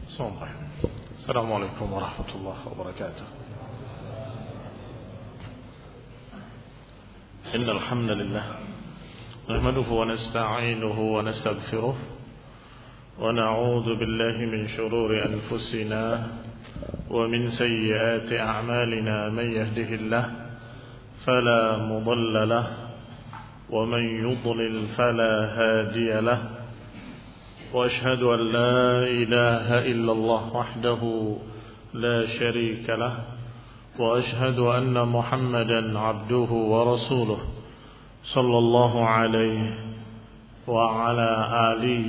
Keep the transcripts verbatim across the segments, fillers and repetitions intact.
السلام عليكم ورحمة الله وبركاته. إن الحمد لله نحمده ونستعينه ونستغفره ونعوذ بالله من شرور أنفسنا ومن سيئات أعمالنا. من يهده الله فلا مضل له ومن يضلل فلا هادي له، وأشهد أن لا إله إلا الله وحده لا شريك له، وأشهد أن محمدا عبده ورسوله صلى الله عليه وعلى آله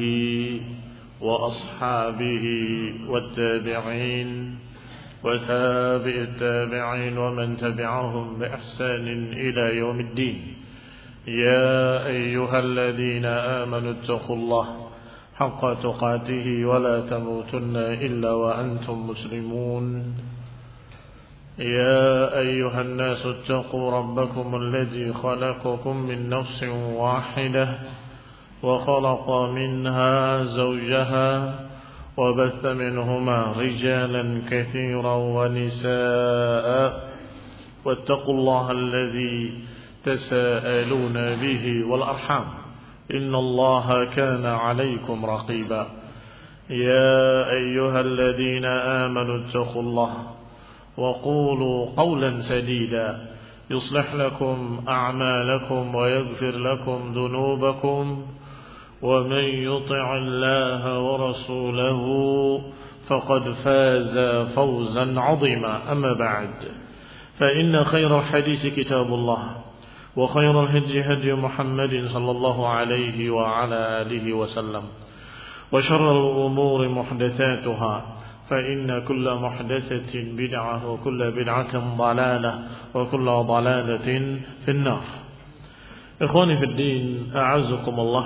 وأصحابه والتابعين وتابع التابعين ومن تبعهم بإحسان إلى يوم الدين. يا أيها الذين آمنوا اتقوا الله حق تقاته ولا تموتن إلا وأنتم مسلمون. يا أيها الناس اتقوا ربكم الذي خلقكم من نفس واحدة وخلق منها زوجها وبث منهما رجالا كثيرا ونساء، واتقوا الله الذي تساءلون به والأرحام إن الله كان عليكم رقيبا. يا أيها الذين آمنوا اتقوا الله وقولوا قولا سديدا يصلح لكم أعمالكم ويغفر لكم ذنوبكم، ومن يطع الله ورسوله فقد فاز فوزا عظيما. أما بعد، فإن خير الحديث كتاب الله، وخير الهدي هدي محمد صلى الله عليه وعلى آله وسلم، وشر الأمور محدثاتها، فإن كل محدثة بدعة وكل بدعة ضلالة وكل ضلالة في النار. إخواني في الدين، أعزكم الله.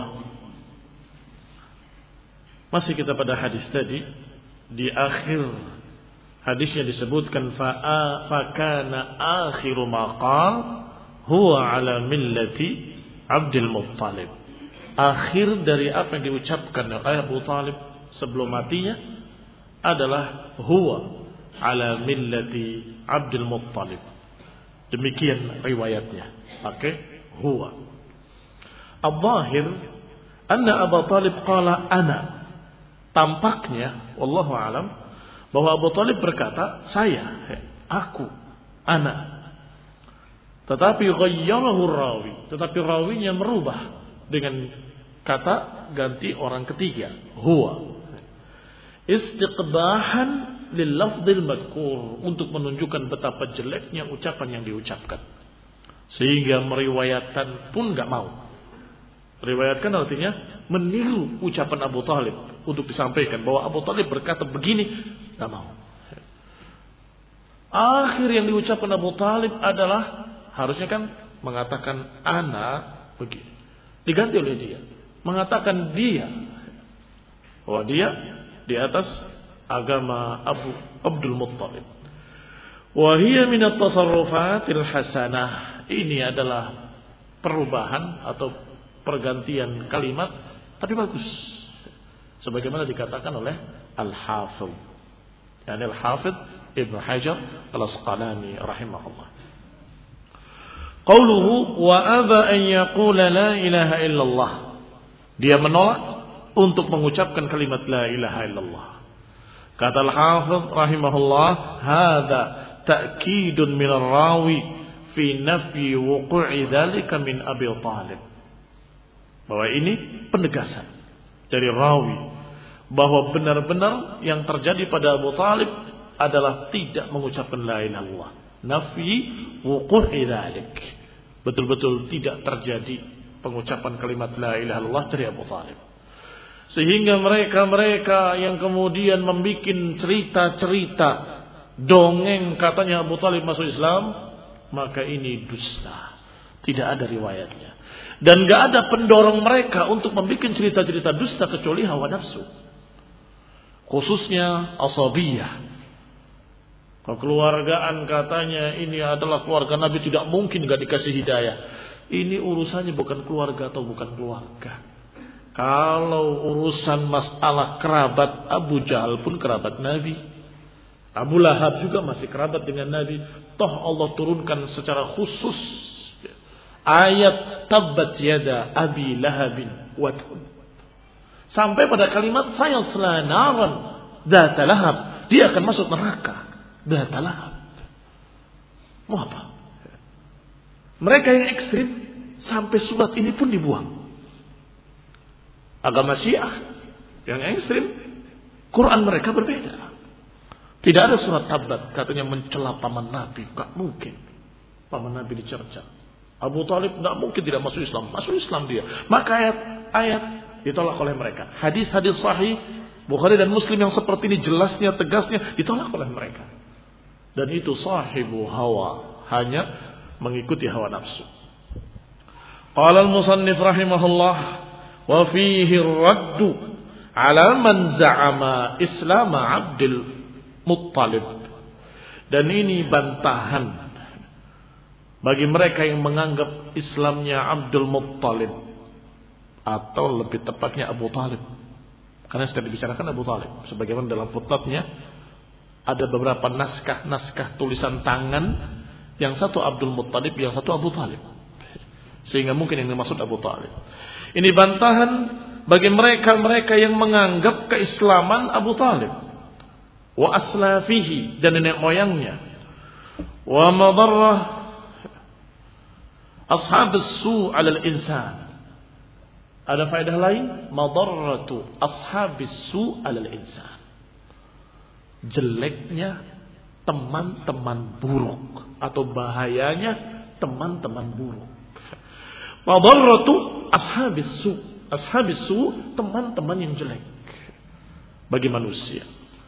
Masih kita pada hadis tadi. Di akhir hadisnya disebutkan fa'a fakana akhiru maqal huwa ala millati Abdul Muttalib. Akhir dari apa yang diucapkan oleh Abu Talib sebelum matinya adalah huwa ala millati Abdul Muttalib. Demikian riwayatnya. Pakai huwa. Al-zahir anna Abu Talib qala ana. Tampaknya wallahu alam bahwa Abu Talib berkata saya, aku, ana. Tetapi ghayyarahu rawi, tetapi rawinya merubah dengan kata ganti orang ketiga, huwa. Istiqbahan lil lafdhil madhkur, untuk menunjukkan betapa jeleknya ucapan yang diucapkan. Sehingga meriwayatkan pun enggak mau. Meriwayatkan artinya meniru ucapan Abu Talib untuk disampaikan bahwa Abu Talib berkata begini, enggak mau. Akhir yang diucapkan Abu Talib adalah harusnya kan mengatakan ana begini. Diganti oleh dia. Mengatakan dia. Bahwa dia di atas agama Abu Abdul Muttalib. Wa hiya min at-tasarrufatil hasanah. Ini adalah perubahan atau pergantian kalimat tapi bagus. Sebagaimana dikatakan oleh Al-Hafidh. Yani Al-Hafidh Ibn Hajar Al-Asqalani rahimahullah. Qauluhu wa aba an yaqula la ilaha illallah. Dia menolak untuk mengucapkan kalimat la ilaha illallah. Kata Al-Hafidh rahimahullah, hadza ta'kidun min ar-rawi fi nafyi wuqu'i dzalika min Abi Talib. Bahwa ini penegasan dari rawi bahwa benar-benar yang terjadi pada Abu Talib adalah tidak mengucapkan la ilaha illallah. Nafyi wuqu'i dzalik. Betul-betul tidak terjadi pengucapan kalimat la ilaha illallah dari Abu Talib. Sehingga mereka-mereka yang kemudian membuat cerita-cerita dongeng katanya Abu Talib masuk Islam, maka ini dusta. Tidak ada riwayatnya. Dan gak ada pendorong mereka untuk membuat cerita-cerita dusta kecuali hawa nafsu. Khususnya asabiyah. Kekeluargaan katanya ini adalah keluarga Nabi, tidak mungkin gak dikasih hidayah. Ini urusannya bukan keluarga atau bukan keluarga. Kalau urusan masalah kerabat, Abu Jahal pun kerabat Nabi. Abu Lahab juga masih kerabat dengan Nabi. Toh Allah turunkan secara khusus ayat tabbat yada abi lahabin wa tab. Sampai pada kalimat sayasla naran dzata lahab. Dia akan masuk neraka dzata lahab. Mau apa? Mereka yang ekstrim sampai surat ini pun dibuang. Agama Syiah yang ekstrim, Quran mereka berbeda. Tidak ada surat Tabbat katanya mencela paman Nabi, enggak mungkin. Paman Nabi dicerca. Abu Talib enggak mungkin tidak masuk Islam, masuk Islam dia. Maka ayat-ayat ditolak oleh mereka. Hadis-hadis sahih Bukhari dan Muslim yang seperti ini jelasnya, tegasnya ditolak oleh mereka. Dan itu sahibu hawa, hanya mengikuti hawa nafsu. Qala al-musannif rahimahullah wa fihi ar-raddu ala man za'ama Islam Abdul Muttalib. Dan ini bantahan bagi mereka yang menganggap Islamnya Abdul Muttalib, atau lebih tepatnya Abu Talib. Karena sedang dibicarakan Abu Talib. Sebagaimana dalam footnote-nya ada beberapa naskah-naskah tulisan tangan, yang satu Abdul Muttalib, yang satu Abu Talib. Sehingga mungkin yang dimaksud Abu Talib. Ini bantahan bagi mereka-mereka yang menganggap keislaman Abu Talib wa aslafihi, dan nenek moyangnya, wa madarrah ashabus su' 'alal insan. Ada faedah lain, madarratu ashabis su' 'alal insan. Jeleknya teman-teman buruk atau bahayanya teman-teman buruk. Madarratu ashabis su, ashabis su, teman-teman yang jelek bagi manusia.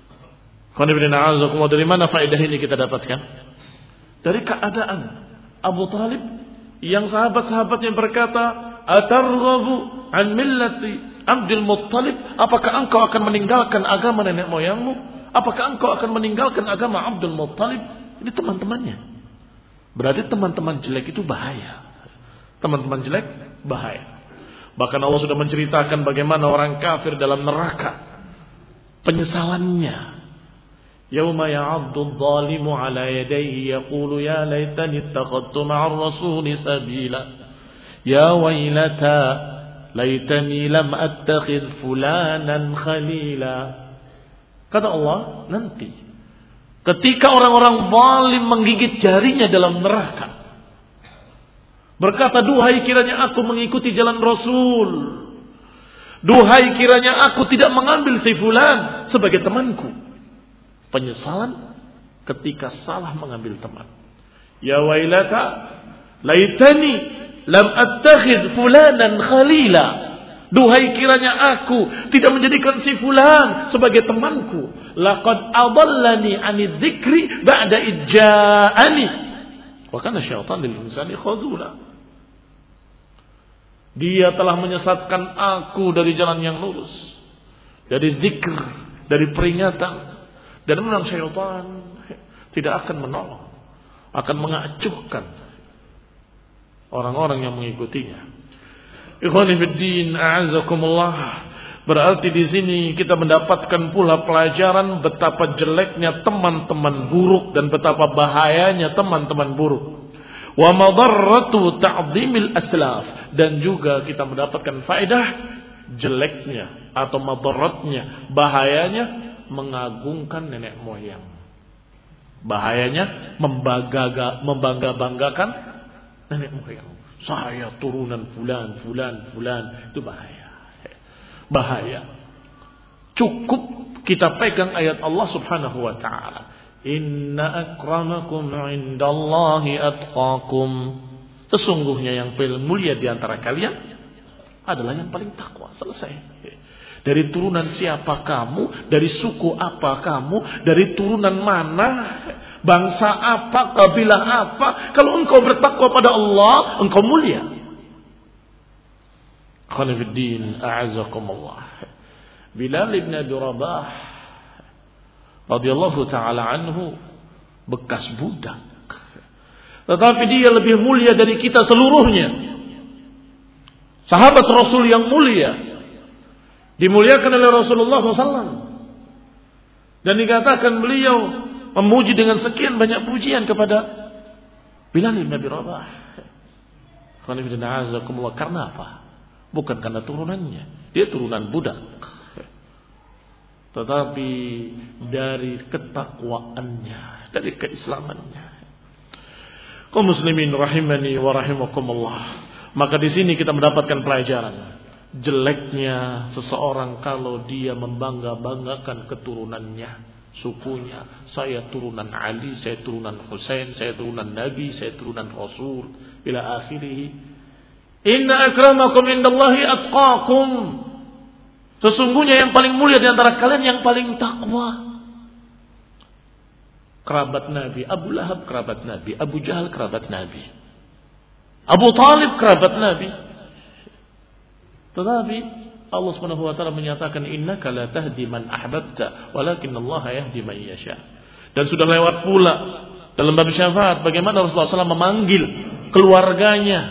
Dari mana faedah ini kita dapatkan? Dari keadaan Abu Talib yang sahabat-sahabatnya berkata, "Atarghabu an millati Abdul Muttalib?" Apakah engkau akan meninggalkan agama nenek moyangmu? Apakah engkau akan meninggalkan agama Abdul Muttalib? Ini teman-temannya. Berarti teman-teman jelek itu bahaya. Teman-teman jelek bahaya. Bahkan Allah sudah menceritakan bagaimana orang kafir dalam neraka penyesalannya. Yauma ya'addu adh-dhalimu 'ala yadayhi yaqulu ya laitani ittakhadtu ma'ar rasuli sabila. Ya wailata laitani lam attakhidh fulanan khalila. Kata Allah, nanti ketika orang-orang zalim menggigit jarinya dalam neraka, berkata, duhai kiranya aku mengikuti jalan Rasul. Duhai kiranya aku tidak mengambil si fulan sebagai temanku. Penyesalan ketika salah mengambil teman. Ya wailata laitani lam attakhidh fulanan khalila. Duhai kiranya aku tidak menjadikan si fulan sebagai temanku. Laqad adallani 'ani dzikri ba'da idja'ani. Wa kana syaitan lil insani khadula. Dia telah menyesatkan aku dari jalan yang lurus, dari zikr, dari peringatan. Dan memang syaitan tidak akan menolong, akan mengacuhkan orang-orang yang mengikutinya. Ikhwani fid din, a'azzakumullah. Berarti di sini kita mendapatkan pula pelajaran betapa jeleknya teman-teman buruk dan betapa bahayanya teman-teman buruk. Wa madarratu ta'zimil aslaf, dan juga kita mendapatkan faedah jeleknya atau madarratnya, bahayanya mengagungkan nenek moyang. Bahayanya membangga membangga-banggakan nenek moyang. Saya turunan fulan, fulan, fulan, itu bahaya. Bahaya. Cukup kita pegang ayat Allah Subhanahu wa taala. Inna akramakum 'indallahi atqakum. Sesungguhnya yang paling mulia di antara kalian adalah yang paling takwa. Selesai. Dari turunan siapa kamu, dari suku apa kamu, dari turunan mana, bangsa apa, kabilah apa, kalau engkau bertakwa pada Allah, engkau mulia. Khonifuddin, a'azakumullah. Bilal ibn Abi Rabah radhiyallahu ta'ala anhu bekas budak, tetapi dia lebih mulia dari kita seluruhnya. Sahabat Rasul yang mulia, Dimuliakan oleh Rasulullah shallallahu alaihi wasallam. Dan dikatakan beliau memuji dengan sekian banyak pujian kepada Bilal bin Abi Rabah. Karena apa? Bukan karena turunannya. Dia turunan budak. Tetapi dari ketakwaannya, dari keislamannya. Kaum muslimin rahimani wa rahimakumullah. Maka di sini kita mendapatkan pelajaran. Jeleknya seseorang kalau dia membangga-banggakan keturunannya, sukunya. Saya turunan Ali, saya turunan Husain, saya turunan Nabi, saya turunan Rasul, ila akhirih. Inna akramakum indallahi atqakum. Sesungguhnya yang paling mulia di antara kalian yang paling takwa. Kerabat Nabi, Abu Lahab kerabat Nabi, Abu Jahal kerabat Nabi, Abu Talib kerabat Nabi. Tetapi Allah Subhanahu wa taala menyatakan innaka la tahdi man ahbabta walakin Allah yahdi man yasha. Dan sudah lewat pula dalam bab syafaat bagaimana Rasulullah shallallahu alaihi wasallam memanggil keluarganya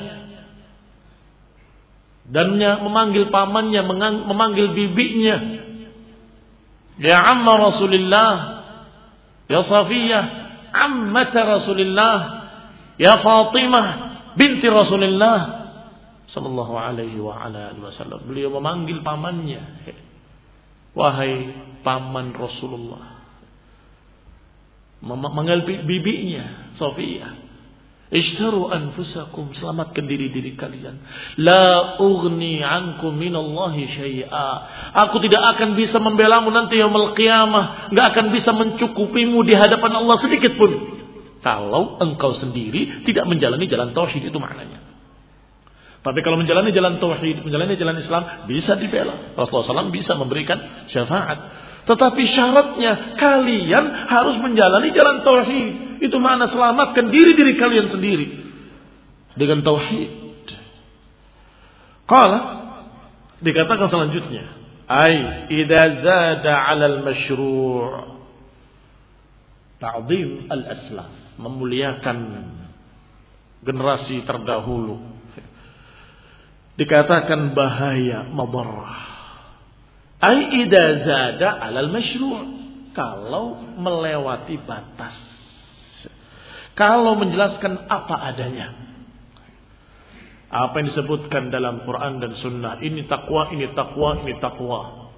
dan memanggil pamannya, memanggil bibinya. Ya amma Rasulillah, ya Safiyah, ammata Rasulillah, ya Fatimah binti Rasulillah sallallahu alaihi wa ala alihi wasallam. Beliau memanggil pamannya, wahai paman Rasulullah. Memanggil bibinya Safiyah, ishtaru anfusakum, selamatkan diri-diri kalian. La ughni ankum minallahi syai'a. Aku tidak akan bisa membelamu nanti yaumul qiyamah, enggak akan bisa mencukupimu di hadapan Allah sedikit pun kalau engkau sendiri tidak menjalani jalan tauhid. Itu maknanya. Tapi kalau menjalani jalan tauhid, menjalani jalan Islam, bisa dibela. Rasulullah shallallahu alaihi wasallam bisa memberikan syafaat. Tetapi syaratnya kalian harus menjalani jalan tauhid. Itu makna selamatkan diri-diri kalian sendiri dengan tauhid. Qala, dikatakan selanjutnya, ai idza zada 'alal masyru' ta'zim al-aslaf, memuliakan generasi terdahulu. Dikatakan bahaya, madarrah. Ai idza zada 'alal masyru', kalau melewati batas. Kalau menjelaskan apa adanya. Apa yang disebutkan dalam Quran dan Sunnah. Ini takwa, ini takwa, ini takwa.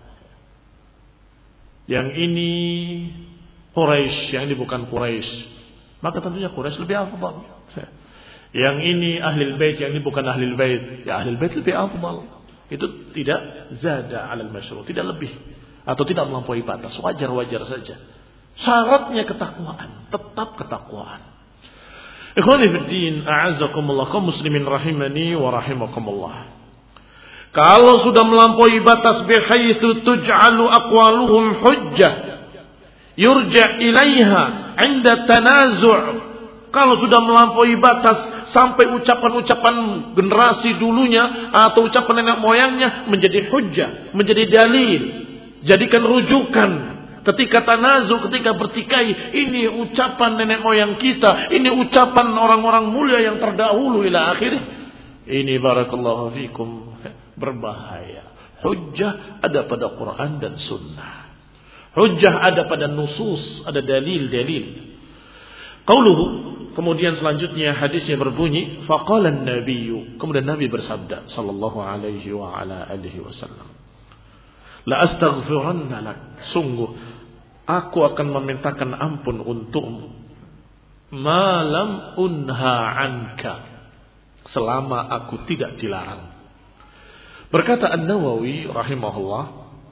Yang ini Quraisy, yang ini bukan Quraisy. Maka tentunya Quraisy lebih afdal. Yang ini Ahlul Bait, yang ini bukan Ahlul Bait. Ya Ahlul Bait lebih afdal. Itu tidak zada 'alal masyru', tidak lebih. Atau tidak melampaui batas. Wajar-wajar saja. Syaratnya ketakwaan. Tetap ketakwaan. Ikhwani fiddin, a'azzakumullah, kaum muslimin rahimani wa rahimakumullah. Kalau sudah melampaui batas bihaitsu tuj'alu aqwaluhum hujjah yurja' ilaiha 'inda tanazu'. Kalau sudah melampaui batas sampai ucapan-ucapan generasi dulunya atau ucapan nenek moyangnya menjadi hujjah, menjadi dalil, jadikan rujukan. Ketika tanazu, ketika bertikai, ini ucapan nenek moyang kita, ini ucapan orang-orang mulia yang terdahulu ila akhirih. Ini barakallahu fikum berbahaya. Hujjah ada pada Quran dan Sunnah. Hujjah ada pada nusus, ada dalil-dalil. Qauluhu, kemudian selanjutnya hadisnya berbunyi, faqala an-nabiyyu, kemudian Nabi bersabda sallallahu alaihi wa ala alihi wasallam, la astaghfiranna lak, sungguh aku akan memintakan ampun untukmu, malam unha anka, selama aku tidak dilarang. Berkata An-Nawawi rahimahullah,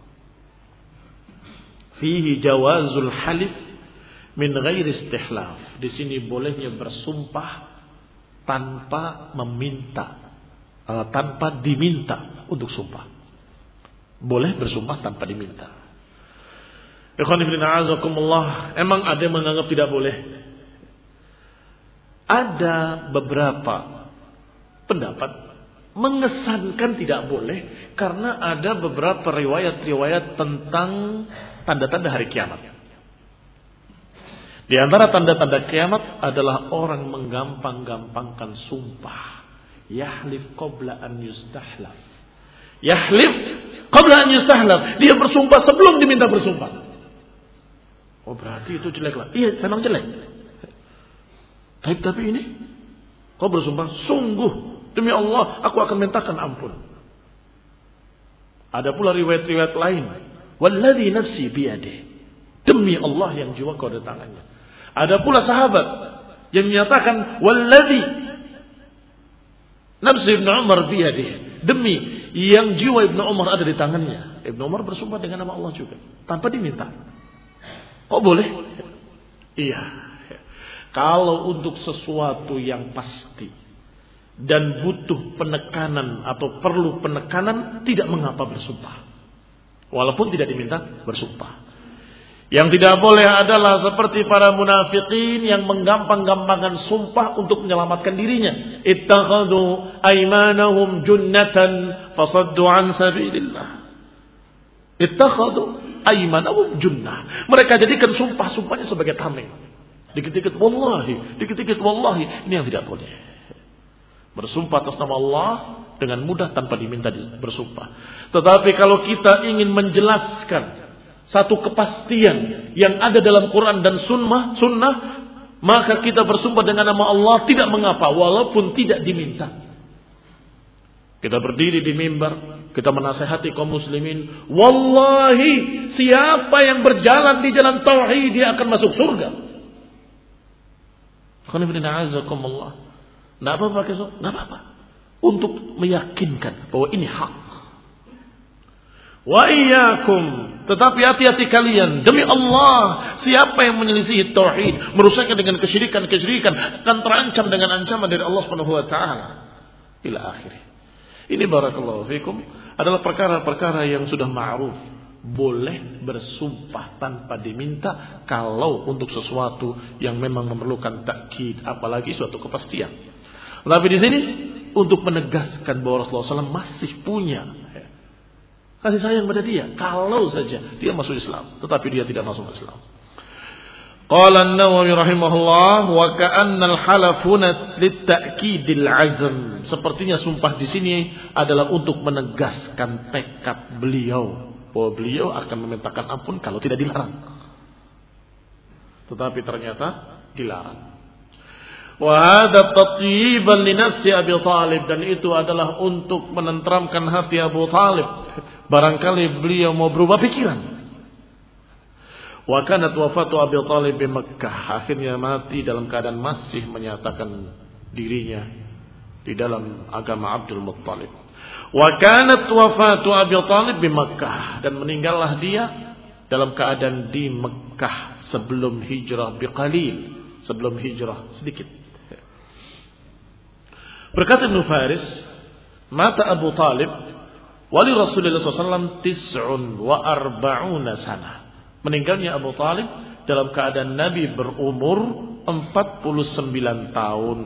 fihi jawazul halif min ghairi istihlaf. Di sini bolehnya bersumpah tanpa meminta, tanpa diminta untuk sumpah. Boleh bersumpah tanpa diminta. Ikhwan fillah azakumullah, emang ada yang menganggap tidak boleh? Ada beberapa pendapat mengesankan tidak boleh karena ada beberapa riwayat-riwayat tentang tanda-tanda hari kiamat. Di antara tanda-tanda kiamat adalah orang menggampang-gampangkan sumpah. Yahlif qabla an yustahlaf. Yahlif qabla an yustahlaf. Dia bersumpah sebelum diminta bersumpah. Oh berarti itu jelek lah. Iya, memang jelek. Tapi tapi ini kau bersumpah sungguh demi Allah aku akan mintakan ampun. Ada pula riwayat-riwayat lain. Walladzi nafsi biyadihi. Demi Allah yang jiwa kau ada tangannya. Ada pula sahabat yang menyatakan walladzi nafsi Ibnu Umar biyadihi. Demi yang jiwa Ibnu Umar ada di tangannya. Ibnu Umar bersumpah dengan nama Allah juga tanpa diminta. Kok boleh? Iya. Kalau untuk sesuatu yang pasti dan butuh penekanan atau perlu penekanan, tidak mengapa bersumpah. Walaupun tidak diminta bersumpah. Yang tidak boleh adalah seperti para munafikin yang menggampang-gampangkan sumpah untuk menyelamatkan dirinya. Ittakhadhu aymanahum junnatan fasaddu an sabilillah. Ittakhadhu aymanahum junnah. Mereka jadikan sumpah-sumpahnya sebagai tameng. Dikit-dikit wallahi, dikit-dikit wallahi. Ini yang tidak boleh. Bersumpah atas nama Allah dengan mudah tanpa diminta bersumpah. Tetapi kalau kita ingin menjelaskan satu kepastian yang ada dalam Quran dan sunnah, sunnah, maka kita bersumpah dengan nama Allah tidak mengapa, walaupun tidak diminta. Kita berdiri di mimbar, kita menasihati kaum muslimin, wallahi siapa yang berjalan di jalan tauhid dia akan masuk surga. Nggak apa-apa, nggak apa-apa. Untuk meyakinkan bahwa ini hak. Wa iyyakum, tetapi hati-hati kalian, demi Allah, siapa yang menyelisihi tauhid, merusaknya dengan kesyirikan-kesyirikan, akan terancam dengan ancaman dari Allah Subhanahu wa taala. Ila akhirih. Ini barakallahu fikum adalah perkara-perkara yang sudah ma'ruf. Boleh bersumpah tanpa diminta kalau untuk sesuatu yang memang memerlukan takkid, apalagi suatu kepastian. Tapi di sini untuk menegaskan bahwa Rasulullah shallallahu alaihi wasallam masih punya kasih sayang pada dia, kalau saja dia masuk Islam, tetapi dia tidak masuk Islam. Qala an-Nawawi rahimahullah wa ka'anna al-halafuna lit-ta'kidil azm. Sepertinya sumpah di sini adalah untuk menegaskan tekad beliau bahwa beliau akan memintakan ampun kalau tidak dilarang. Tetapi ternyata dilarang. Wa hadha tatyiban li nafsi Abi Thalib, dan itu adalah untuk menenteramkan hati Abu Thalib. Barangkali beliau mau berubah pikiran. Wa kanat wafatu Abi Thalib di Mekkah. Akhirnya mati dalam keadaan masih menyatakan dirinya di dalam agama Abdul Muttalib. Wa kanat wafatu Abi Thalib di Mekkah, dan meninggallah dia dalam keadaan di Mekkah sebelum hijrah biqalil, sebelum hijrah sedikit. Berkata Ibnu Faris, mata Abu Thalib wali Rasulullah sallallahu alaihi wasallam tis'un wa arba'una sana. Meninggalnya Abu Thalib dalam keadaan Nabi berumur empat puluh sembilan tahun.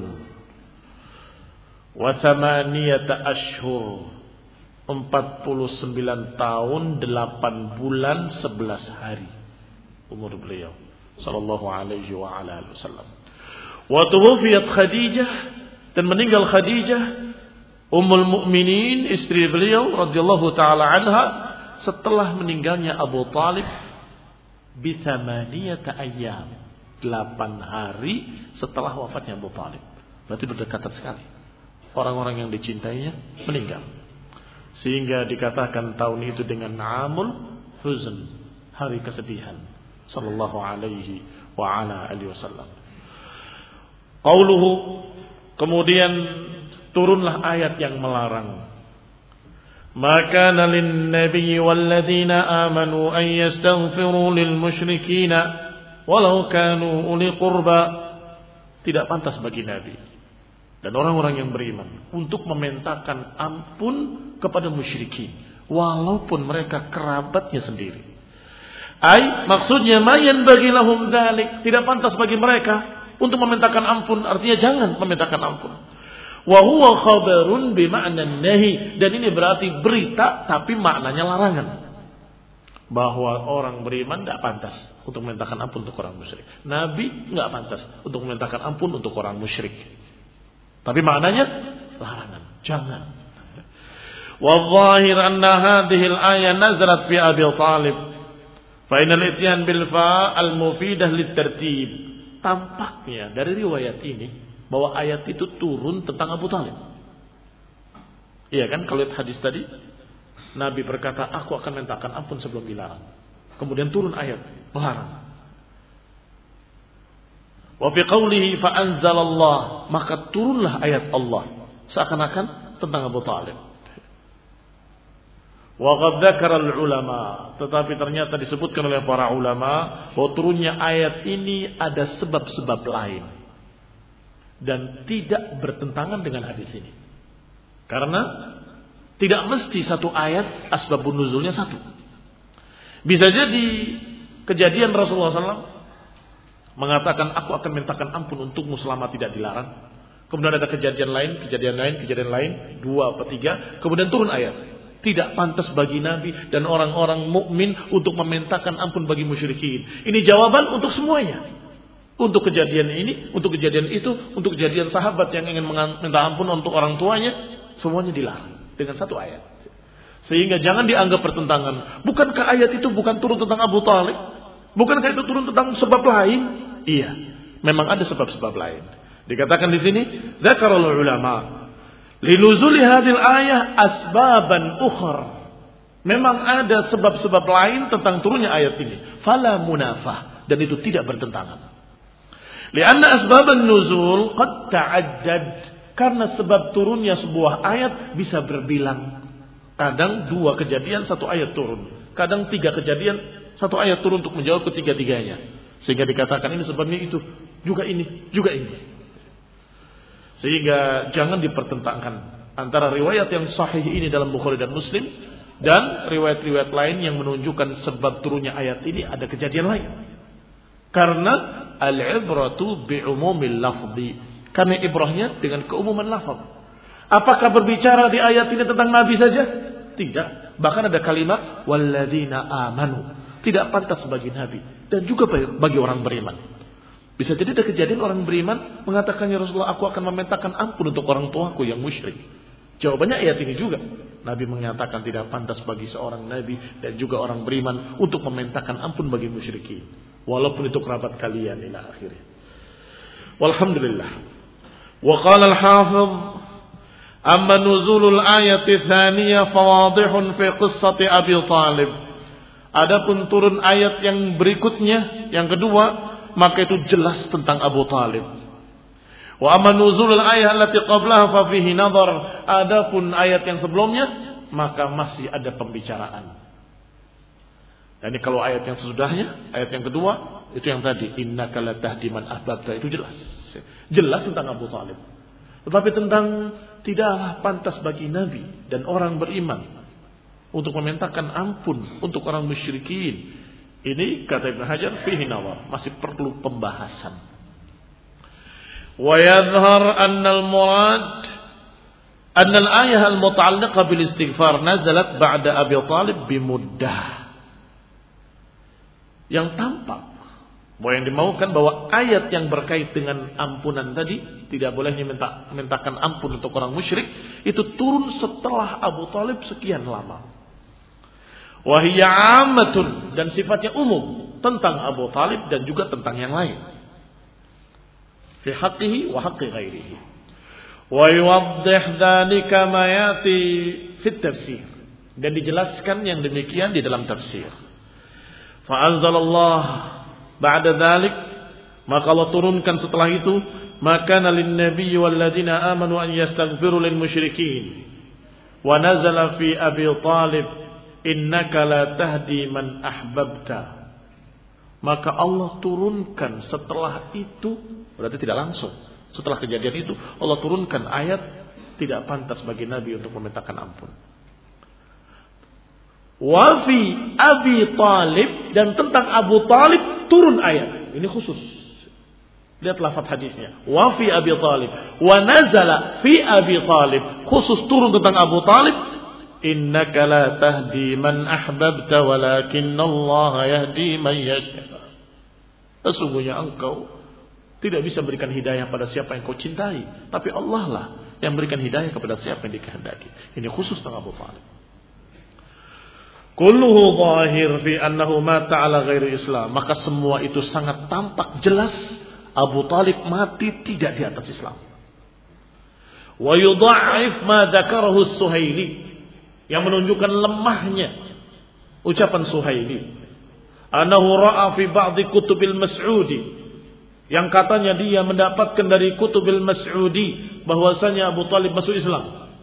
Wa thamaniyata ashhur, empat puluh sembilan tahun delapan bulan sebelas hari umur beliau sallallahu alaihi wa ala alihi wasallam. Wa tuwfiyat Khadijah, dan meninggal Khadijah Ummul Mukminin, istri beliau radhiyallahu taala anha, setelah meninggalnya Abu Thalib bi thamaniyata ayyam, delapan hari setelah wafatnya Abu Thalib. Berarti berdekatan sekali. Orang-orang yang dicintainya meninggal. Sehingga dikatakan tahun itu dengan amul huzn, hari kesedihan, sallallahu alaihi wa ala alihi wasallam. Qauluhu, kemudian turunlah ayat yang melarang. Maka lin nabiyyi walladzina amanu an yastaghfiru lil musyrikina walau kanu uli qurba. Tidak pantas bagi nabi dan orang-orang yang beriman untuk memintakan ampun kepada musyrikin walaupun mereka kerabatnya sendiri. Ai maksudnya mayan bagi lahum dzalik, tidak pantas bagi mereka untuk memintakan ampun, artinya jangan memintakan ampun. Wa huwa khabarun bi ma'na nahi, dan ini berarti berita tapi maknanya larangan. Bahwa orang beriman tidak pantas untuk memintakan ampun untuk orang musyrik. Nabi tidak pantas untuk memintakan ampun untuk orang musyrik. Tapi maknanya larangan, jangan. Wadh-dhahir anna hadhihi al-ayah nazalat fi Abi Thalib. Fa inal ityan bil fa al-mufidah lit-tartib. Tampaknya dari riwayat ini bahwa ayat itu turun tentang Abu Thalib. Iya kan, kalau lihat hadis tadi, Nabi berkata, aku akan mintakan ampun sebelum dilarang. Kemudian turun ayat melarang. Wa fi qawlihi fa anzalallah, maka turunlah ayat Allah seakan-akan tentang Abu Thalib. Wa qad dzakara al-ulama, tetapi ternyata disebutkan oleh para ulama bahwa turunnya ayat ini ada sebab-sebab lain dan tidak bertentangan dengan hadis ini. Karena tidak mesti satu ayat asbabun nuzulnya satu. Bisa jadi kejadian Rasulullah shallallahu alaihi wasallam mengatakan aku akan mintakan ampun untukmu selama tidak dilarang. Kemudian ada kejadian lain, kejadian lain, kejadian lain, dua atau tiga. Kemudian turun ayat. Tidak pantas bagi Nabi dan orang-orang mukmin untuk memintakan ampun bagi musyrikin. Ini jawaban untuk semuanya. Untuk kejadian ini, untuk kejadian itu, untuk kejadian sahabat yang ingin minta ampun untuk orang tuanya. Semuanya dilarang dengan satu ayat. Sehingga jangan dianggap pertentangan. Bukankah ayat itu bukan turun tentang Abu Thalib? Bukankah itu turun tentang sebab lain? Iya, memang ada sebab-sebab lain. Dikatakan di sini, dzakarul ulama linuzuli hadhil ayah asbaban ukhra. Memang ada sebab-sebab lain tentang turunnya ayat ini. Fala munafah, dan itu tidak bertentangan. Lianna asbaban nuzul qad ta'addad. Karena sebab turunnya sebuah ayat bisa berbilang. Kadang dua kejadian satu ayat turun. Kadang tiga kejadian satu ayat turun untuk menjawab ketiga-tiganya. Sehingga dikatakan ini sebabnya itu. Juga ini, juga ini. Sehingga jangan dipertentangkan antara riwayat yang sahih ini dalam Bukhari dan Muslim dan riwayat-riwayat lain yang menunjukkan sebab turunnya ayat ini ada kejadian lain. Karena al-ibratu bi'umumil lafzi. Karena ibrahnya dengan keumuman lafaz. Apakah berbicara di ayat ini tentang Nabi saja? Tidak. Bahkan ada kalimat walladzina amanu. Tidak pantas bagi Nabi dan juga bagi orang beriman. Bisa jadi ada kejadian orang beriman mengatakan, ya Rasulullah, aku akan memintakan ampun untuk orang tuaku yang musyrik. Jawabannya ayat ini juga. Nabi mengatakan tidak pantas bagi seorang Nabi dan juga orang beriman untuk memintakan ampun bagi musyrikin. Walaupun itu kerabat kalian ila akhirnya. Walhamdulillah. Wa qala al-hafidh amma nuzulul ayati tsaniyah fawadihun fi qissati Abi Thalib. Adapun turun ayat yang berikutnya, yang kedua, maka itu jelas tentang Abu Thalib. Wa amma nuzulul ayat allati qablaha fa fihi nadhar. Adapun ayat yang sebelumnya, maka masih ada pembicaraan. Dan ini kalau ayat yang sesudahnya, ayat yang kedua, itu yang tadi, innaka latahdi man ahbabta, itu jelas. Jelas tentang Abu Thalib. Tetapi tentang tidaklah pantas bagi Nabi dan orang beriman untuk memintakan ampun untuk orang musyrikin. Ini kata Ibnu Hajar fihi nawar, masih perlu pembahasan. Wa yadhhar anna al-murad anna al-ayah al-muta'alliqah bil istighfar nazalat ba'da Abi Thalib bimuddah. Yang tampak bahwa yang dimaukan bahwa ayat yang berkait dengan ampunan tadi, tidak bolehnya minta, mintakan ampun untuk orang musyrik, itu turun setelah Abu Thalib sekian lama. Wahiyya ammatun, dan sifatnya umum tentang Abu Thalib dan juga tentang yang lain. Fi haqqihi wa haqqi ghairihi. Wa yuwaddih dzalika ma yati fit tafsir. Dan dijelaskan yang demikian di dalam tafsir. Fa anzalallah ba'da dzalik, maka Allah turunkan setelah itu, maka lin nabiyyi wal ladzina amanu an yastaghfiru lil musyrikin. Wa nazala fi Abi Thalib innaka la tahdi man ahbabta. Maka Allah turunkan setelah itu, berarti tidak langsung. Setelah kejadian itu Allah turunkan ayat tidak pantas bagi Nabi untuk memintakan ampun. Wa fi Abi Thalib, dan tentang Abu Thalib turun ayat. Ini khusus. Lihat lafaz hadisnya. Wa fi Abi Thalib. Wa nazala fi Abi Thalib. Khusus turun tentang Abu Thalib. Innaka la tahdi man ahbabta walakinna Allah yahdi man yasha. Sesungguhnya engkau tidak bisa berikan hidayah pada siapa yang kau cintai, tapi Allah lah yang berikan hidayah kepada siapa yang dikehendaki. Ini khusus tentang Abu Talib. Kulluhu zahir fi annahu mata ala ghairi Islam. Maka semua itu sangat tampak jelas Abu Talib mati tidak di atas Islam. Wa yudha'if ma dzakarahu Suhaili, yang menunjukkan lemahnya ucapan Suhaili. Anahu ra'a fi ba'dhi kutubil Mas'udi, yang katanya dia mendapatkan dari kutubil Mas'udi bahwasanya Abu Talib masuk Islam.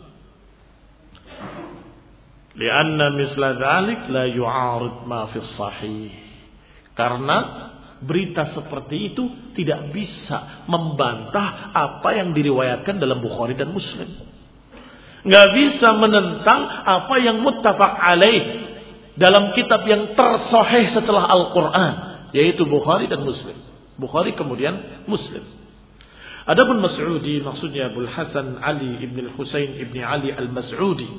Lianna misla dzalik la yu'arid ma fi sahih. Karena berita seperti itu tidak bisa membantah apa yang diriwayatkan dalam Bukhari dan Muslim. Nggak bisa menentang apa yang muttafaq alaih dalam kitab yang tersahih setelah Al-Quran, yaitu Bukhari dan Muslim. Bukhari kemudian Muslim. Adapun Mas'udi maksudnya Abul Hasan Ali ibn al-Husain ibn Ali al-Mas'udi,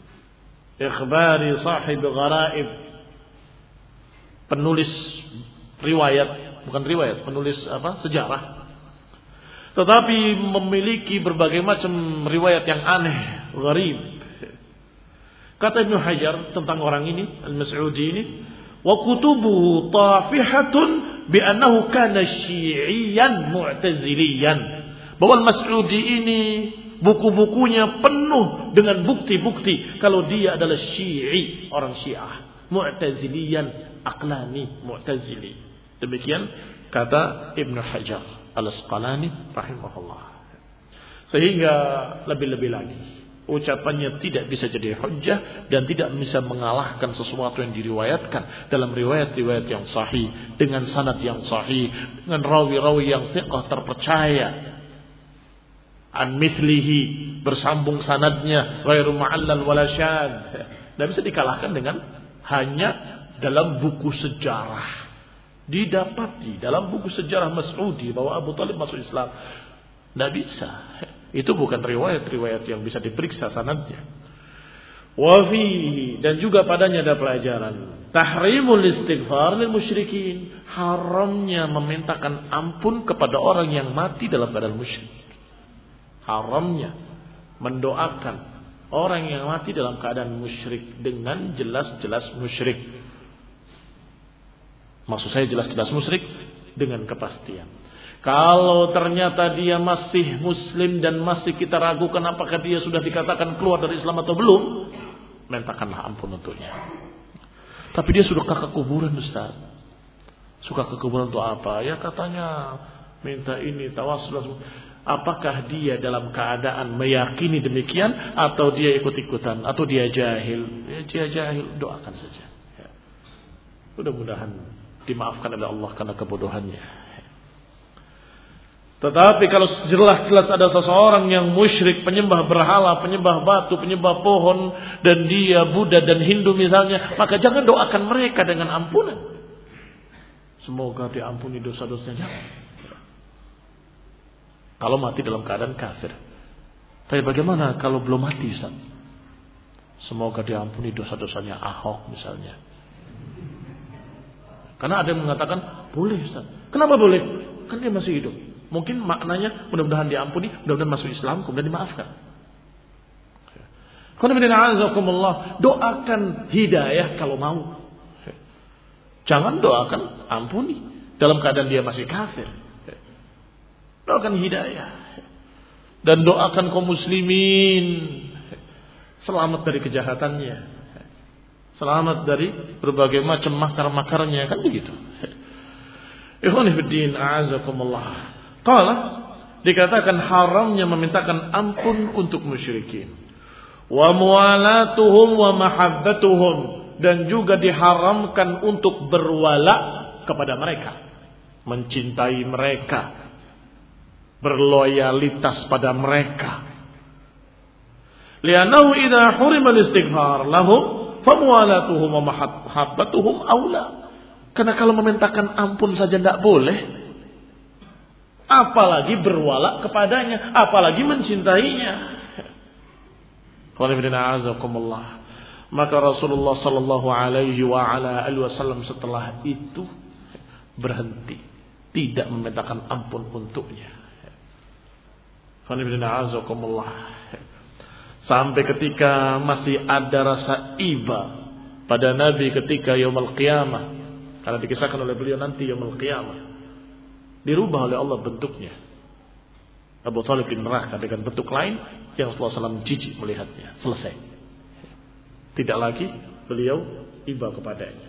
ikhbari sahib gharaib, penulis riwayat, bukan riwayat, penulis apa? Sejarah. Tetapi memiliki berbagai macam riwayat yang aneh, gharib. Kata Ibnu Hajar tentang orang ini, Al-Mas'udi ini, wa kutubuhu tafihatun bi annahu kana syi'iyan mu'taziliyan. Bahwa Al-Mas'udi ini buku-bukunya penuh dengan bukti-bukti kalau dia adalah Syi'i, orang Syiah, mu'taziliyan, aqlani, mu'tazili. Demikian kata Ibnu Hajar Al-Asqalani rahimahullah. Sehingga lebih-lebih lagi ucapannya tidak bisa jadi hujjah dan tidak bisa mengalahkan sesuatu yang diriwayatkan dalam riwayat-riwayat yang sahih dengan sanad yang sahih, dengan rawi-rawi yang thiqah terpercaya, an mithlihi, bersambung sanadnya, ghairu mu'allal wala syadz. Tidak bisa dikalahkan dengan hanya dalam buku sejarah. Didapati dalam buku sejarah Mas'udi bahwa Abu Talib masuk Islam. Tidak bisa. Itu bukan riwayat-riwayat yang bisa diperiksa sanadnya. Wa fihi, dan juga padanya ada pelajaran tahrimul istighfar lil musyrikin, haramnya memintakan ampun kepada orang yang mati dalam keadaan musyrik. Haramnya mendoakan orang yang mati dalam keadaan musyrik dengan jelas-jelas musyrik. Maksud saya jelas-jelas musyrik dengan kepastian. Kalau ternyata dia masih muslim dan masih kita ragukan apakah dia sudah dikatakan keluar dari Islam atau belum, mintakanlah ampun untuknya. Tapi dia sudah ke kuburan, Ustaz. Suka ke kuburan untuk apa? Ya katanya minta ini, tawassul. Apakah dia dalam keadaan meyakini demikian atau dia ikut-ikutan atau dia jahil? Ya, dia jahil, doakan saja. Ya. Mudah-mudahan dimaafkan oleh Allah karena kebodohannya. Tetapi kalau jelas-jelas ada seseorang yang musyrik, penyembah berhala, penyembah batu, penyembah pohon, dan dia Buddha dan Hindu misalnya, maka jangan doakan mereka dengan ampunan. Semoga diampuni dosa-dosanya. Jangan. Kalau mati dalam keadaan kafir. Tapi bagaimana kalau belum mati, Ustaz? Semoga diampuni dosa-dosanya Ahok misalnya. Karena ada yang mengatakan boleh, Ustaz. Kenapa boleh? Kan dia masih hidup. Mungkin maknanya mudah-mudahan diampuni, mudah-mudahan masuk Islam, kemudian dimaafkan. Doakan hidayah kalau mau. Jangan doakan ampuni dalam keadaan dia masih kafir. Doakan hidayah. Dan doakan kaum muslimin selamat dari kejahatannya. Selamat dari berbagai macam makar-makarnya, kan begitu. Ikhwani fiddin, a'azakumullah. Qala, dikatakan haramnya memintakan ampun untuk musyrikin. Wa muwalatuhum wa mahabbatuhum, dan juga diharamkan untuk berwala kepada mereka, mencintai mereka, berloyalitas pada mereka. Li'annahu idza hurima al-istighfar lahum famualatuhum wa mahabbatuhum aula. Karena kalau memintakan ampun saja tidak boleh, apalagi berwala kepadanya, apalagi mencintainya. Maka Rasulullah sallallahu alaihi wa ala alihi wasallam setelah itu berhenti, tidak memintakan ampun untuknya. Sampai ketika masih ada rasa iba pada Nabi ketika yaumul qiyamah, karena dikisahkan oleh beliau nanti yaumul qiyamah dirubah oleh Allah bentuknya. Abu Thalib bin neraka dengan bentuk lain yang Rasulullah shallallahu alaihi wasallam jijik melihatnya. Selesai. Tidak lagi beliau iba kepadanya.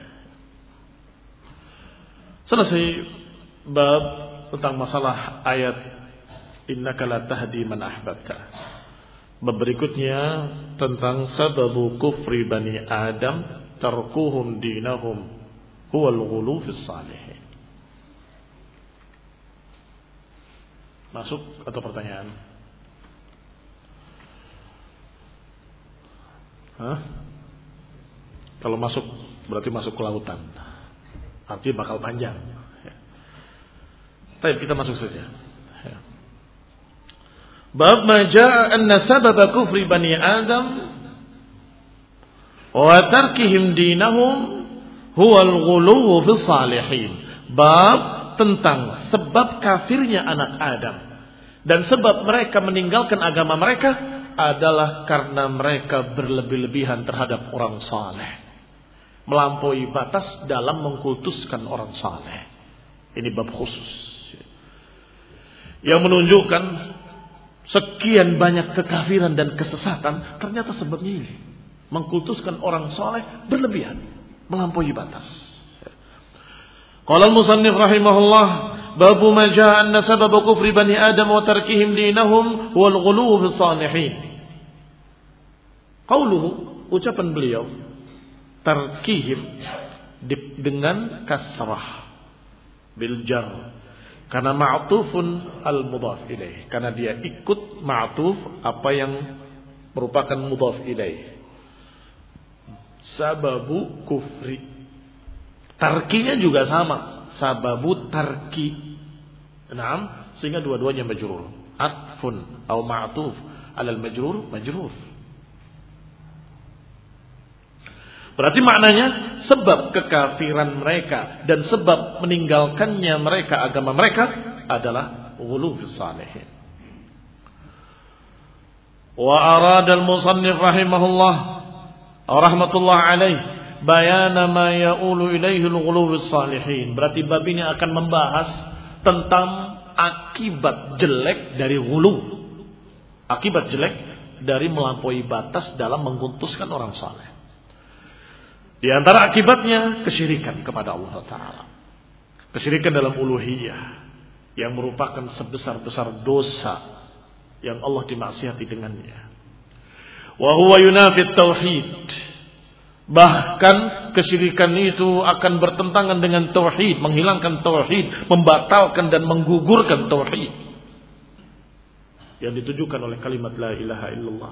Selesai bab tentang masalah ayat innaka la tahdi man ahbabta. Bab berikutnya tentang sababu kufri bani Adam tarkuhum dinahum huwal ghulu fis salihin. Masuk atau pertanyaan? Hah? Kalau masuk berarti masuk ke lautan. Artinya bakal panjang. Baik, kita masuk saja. Bab ma jaa anna sabab kufri bani Adam wa tarkihim dinahum huwa al-ghuluw fi salihin. Bab tentang sebab kafirnya anak Adam dan sebab mereka meninggalkan agama mereka adalah karena mereka berlebih-lebihan terhadap orang saleh, melampaui batas dalam mengkultuskan orang saleh. Ini bab khusus yang menunjukkan sekian banyak kekafiran dan kesesatan ternyata sebabnya ini, mengkultuskan orang saleh berlebihan, melampaui batas. Qala al-musannif rahimahullah babu ma jaa anna sabab kufri bani Adam wa tarkihim dinahum huwa al-ghuluw fi salihin. Qauluhu, ucapan beliau tarkihim dengan kasrah bil jar karena ma'tufun al-mudhaf ilaih, karena dia ikut ma'tuf apa yang merupakan mudhaf ilaih. Sababu kufri, tarkinya juga sama, sababu tarki. Naam, sehingga dua-duanya majrur. Atfun atau ma'tuf alal majrur, majrur. Berarti maknanya sebab kekafiran mereka dan sebab meninggalkannya mereka agama mereka adalah ghuluw fis salihin. Wa arada al-musannif rahimahullah rahmatullah alaih bayana ma ya'ulu ilaihi al-ghuluw fis salihin. Berarti bab ini akan membahas tentang akibat jelek dari ghuluw. Akibat jelek dari melampaui batas dalam mengkultuskan orang saleh. Di antara akibatnya kesyirikan kepada Allah Ta'ala. Kesyirikan dalam uluhiyah yang merupakan sebesar-besar dosa yang Allah dimaksiati dengannya. Wa huwa yunafit tauhid. Bahkan kesyirikan itu akan bertentangan dengan tauhid, menghilangkan tauhid, membatalkan dan menggugurkan tauhid yang ditujukan oleh kalimat la ilaha illallah.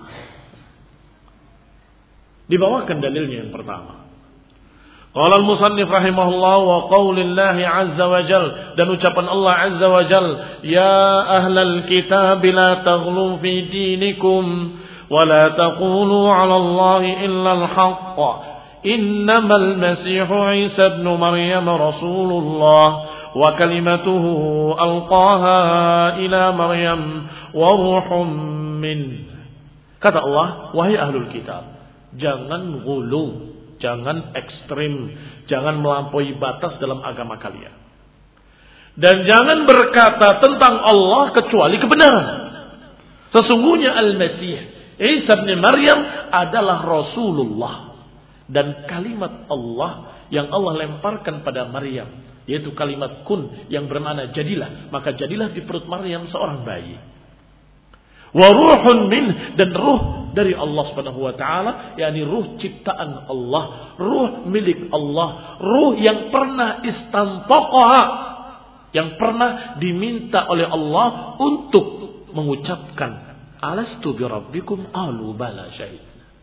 Dibawakan dalilnya yang pertama. Qala al-musannif rahimahullah wa qaulillahi azza wa jal, dan ucapan Allah azza wa jal, ya ahlal kitab la taghlu fi dinikum wa la taqulu 'ala Allahi illa al-haqq innamal masihu Isa ibn Maryam rasulullah wa kalimatuhu alqaha ila Maryam wa ruhum min. Kata Allah, wahai ahlul kitab, jangan ghulu, jangan ekstrim, jangan melampaui batas dalam agama kalian. Dan jangan berkata tentang Allah kecuali kebenaran. Sesungguhnya Al-Masih Isa bin Maryam adalah Rasulullah. Dan kalimat Allah yang Allah lemparkan pada Maryam, yaitu kalimat kun yang bermakna jadilah. Maka jadilah di perut Maryam seorang bayi. Wa ruhun min, dan ruh dari Allah Subhanahu wa taala, yakni ruh ciptaan Allah, ruh milik Allah, ruh yang pernah istanfaqaha, yang pernah diminta oleh Allah untuk mengucapkan alastu bi rabbikum qalu bala syahid.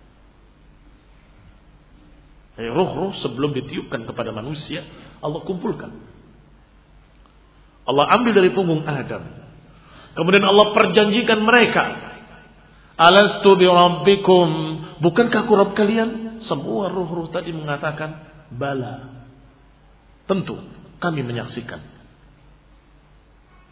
Ruh-ruh sebelum ditiupkan kepada manusia Allah kumpulkan. Allah ambil dari punggung Adam. Kemudian Allah perjanjikan mereka, alastu bi rabbikum, bukankah aku Rabb kalian? Semua ruh-ruh tadi mengatakan bala, tentu kami menyaksikan.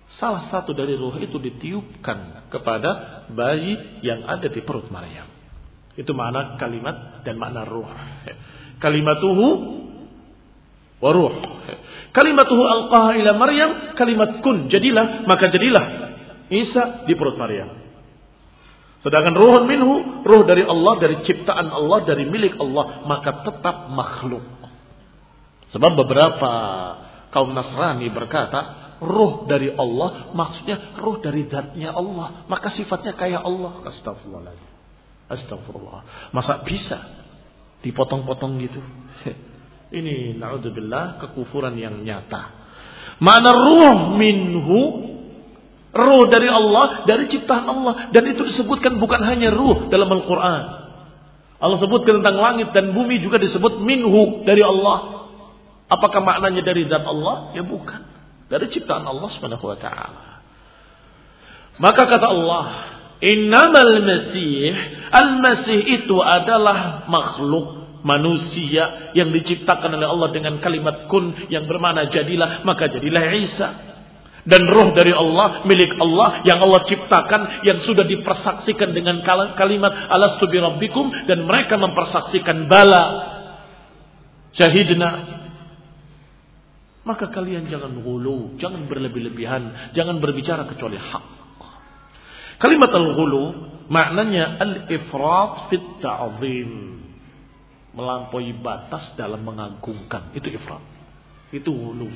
Salah satu dari ruh itu ditiupkan kepada bayi yang ada di perut Maryam. Itu makna kalimat dan makna ruh. Kalimatuhu wa ruh. Kalimatuhu alqaha ila Maryam, kalimat kun, jadilah, maka jadilah Isa di perut Maryam. Sedangkan ruhun minhu, ruh dari Allah, dari ciptaan Allah, dari milik Allah, maka tetap makhluk. Sebab beberapa kaum Nasrani berkata, ruh dari Allah, maksudnya ruh dari zatnya Allah, maka sifatnya kayak Allah. Astagfirullahaladzim. Astagfirullah. Masa bisa dipotong-potong gitu? Ini na'udzubillah kekufuran yang nyata. Mana ruh minhu, ruh dari Allah, dari ciptaan Allah. Dan itu disebutkan bukan hanya ruh dalam Al-Quran. Allah sebutkan tentang langit dan bumi juga disebut minhu, dari Allah. Apakah maknanya dari zat Allah? Ya bukan. Dari ciptaan Allah subhanahu wa ta'ala. Maka kata Allah, innamal masih, al-masih itu adalah makhluk manusia yang diciptakan oleh Allah dengan kalimat kun yang bermakna jadilah, maka jadilah Isa. Dan roh dari Allah, milik Allah yang Allah ciptakan, yang sudah dipersaksikan dengan kalimat alastu bi rabbikum, dan mereka mempersaksikan bala, syahidna. Maka kalian jangan ghulu, jangan berlebih-lebihan, jangan berbicara kecuali hak. Kalimat al-ghulu maknanya al-ifrat fit ta'zim, melampaui batas dalam mengagungkan. Itu ifrat, itu ghulu.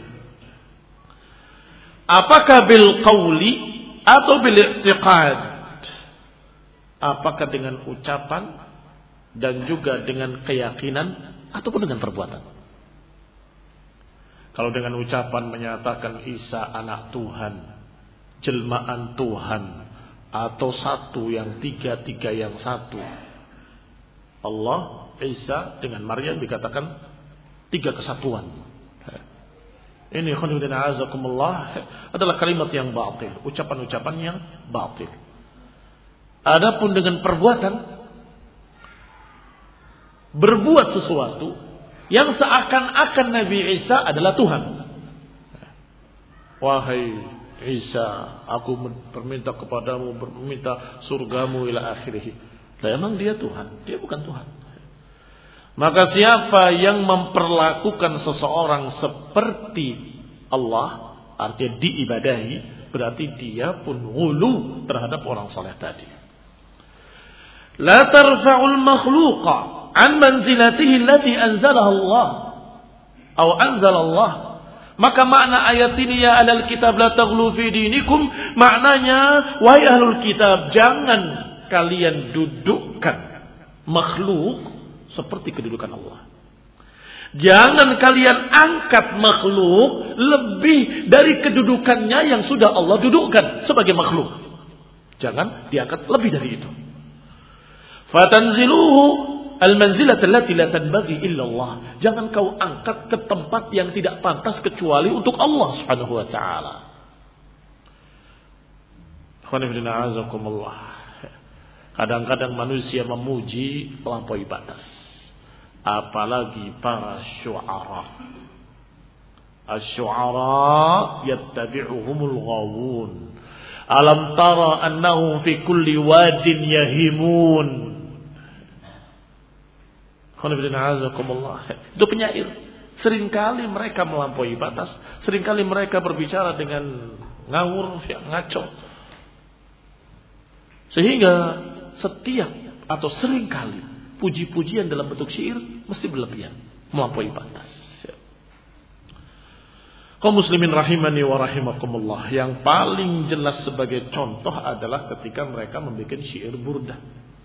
Apakah bil qawli atau bil i'tiqad? Apakah dengan ucapan dan juga dengan keyakinan ataupun dengan perbuatan? Kalau dengan ucapan menyatakan Isa anak Tuhan, jelmaan Tuhan, atau satu yang tiga, tiga yang satu, Allah, Isa dengan Maryam dikatakan tiga kesatuan. Ini khonibudina azakumullah adalah kalimat yang batil, ucapan-ucapan yang batil. Adapun dengan perbuatan, berbuat sesuatu yang seakan-akan Nabi Isa adalah Tuhan. Wahai Isa, aku berminta kepadamu, berminta surgamu ila akhirih. Nah, emang dia Tuhan? Dia bukan Tuhan. Maka siapa yang memperlakukan seseorang seperti Allah, artinya diibadahi, berarti dia pun ghulu terhadap orang saleh tadi. La tarfa'ul makhluqa an manzilatihi allati anzalaha Allah atau anzala Allah. Maka makna ayat ini, ya ahlul kitab la taghlu fi dinikum, maknanya wahai ahlul kitab, jangan kalian dudukkan makhluk seperti kedudukan Allah. Jangan kalian angkat makhluk lebih dari kedudukannya yang sudah Allah dudukkan sebagai makhluk. Jangan diangkat lebih dari itu. Fatanziluhu al-manzilat allati la tanbaghi illa Allah. Jangan kau angkat ke tempat yang tidak pantas kecuali untuk Allah Subhanahu wa taala. Kadang-kadang manusia memuji melampaui batas. Apalagi para syu'ara. Asy-syu'ara yattabi'uhumul ghawun. Alam tara annahum fi kulli wadin yahimun. Itu penyair. Seringkali mereka melampaui batas, seringkali mereka berbicara dengan ngawur, ya, ngaco. Sehingga setiap atau seringkali puji-pujian dalam bentuk syair mesti berlebihan, melampaui batas. Kaum muslimin rahimani wa rahimakumullah, yang paling jelas sebagai contoh adalah ketika mereka membuat syair burdah.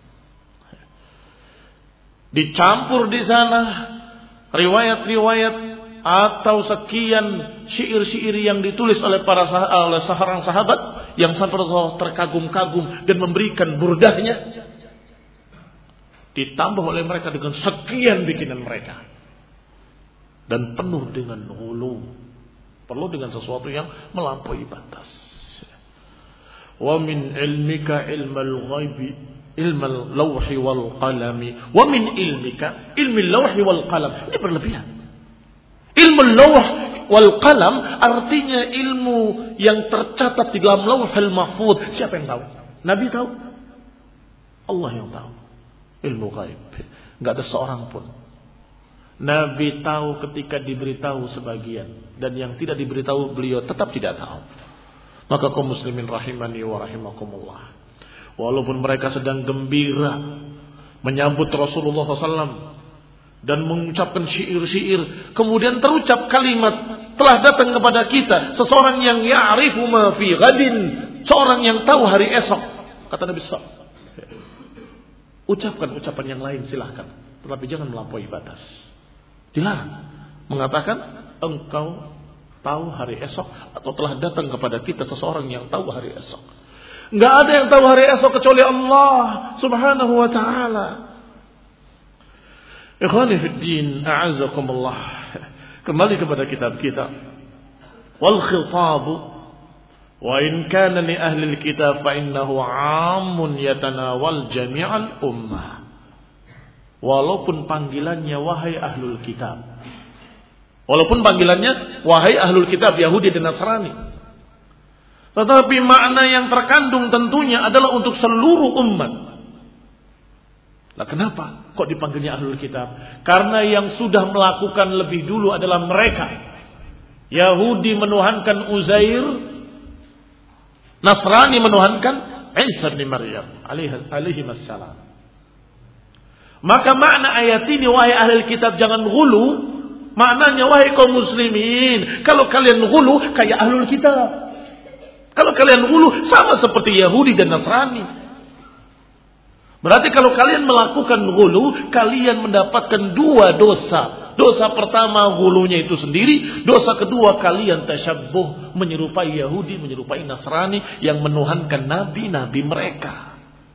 Dicampur di sana riwayat-riwayat atau sekian syair-syair yang ditulis oleh para oleh seorang sahabat yang sampai terkagum-kagum dan memberikan burdahnya, ditambah oleh mereka dengan sekian bikinan mereka, dan penuh dengan hulu, perlu dengan sesuatu yang melampaui batas. Wa min ilmika ilmal ghaibi ilmal lawhi wal qalami. Wa min ilmika ilmil lawhi wal qalam. Ini berlebihan. Ilmu lawh, wal qalam artinya ilmu yang tercatat di dalam Lauhul Mahfuz. Siapa yang tahu? Nabi tahu? Allah yang tahu. Ilmu gaib. Enggak ada seorang pun. Nabi tahu ketika diberitahu sebagian, dan yang tidak diberitahu beliau tetap tidak tahu. Maka kaum muslimin rahimani wa rahimakumullah, walaupun mereka sedang gembira menyambut Rasulullah shallallahu alaihi wasallam dan mengucapkan syair-syair, kemudian terucap kalimat telah datang kepada kita seseorang yang ya'rifu ma fi ghadin, seorang yang tahu hari esok. Kata Nabi sallallahu alaihi wasallam, ucapkan ucapan yang lain silahkan, tetapi jangan melampaui batas. Dilarang mengatakan engkau tahu hari esok atau telah datang kepada kita seseorang yang tahu hari esok. Enggak ada yang tahu hari esok kecuali Allah Subhanahu wa taala. Ikhwani fid din, a'azzakumullah. Kembali kepada kitab kita. Wal khitabu wa in kana li ahli al-kitab fa innahu 'amun yatanawal jami'al ummah. Walaupun panggilannya wahai ahlul kitab, walaupun panggilannya wahai ahlul kitab Yahudi dan Nasrani, tetapi makna yang terkandung tentunya adalah untuk seluruh umat. Nah, kenapa kok dipanggilnya ahlul kitab? Karena yang sudah melakukan lebih dulu adalah mereka. Yahudi menuhankan Uzair, Nasrani menuhankan Isa bin Maryam alaihi wassalam. Maka makna ayat ini, wahai ahli kitab jangan ghulu, maknanya wahai kaum muslimin, kalau kalian ghulu kayak ahlul kitab. Kalau kalian ghulu sama seperti Yahudi dan Nasrani. Berarti kalau kalian melakukan ghulu, kalian mendapatkan dua dosa. Dosa pertama ghulunya itu sendiri, dosa kedua kalian tasyabbuh, menyerupai Yahudi, menyerupai Nasrani yang menuhankan nabi-nabi mereka.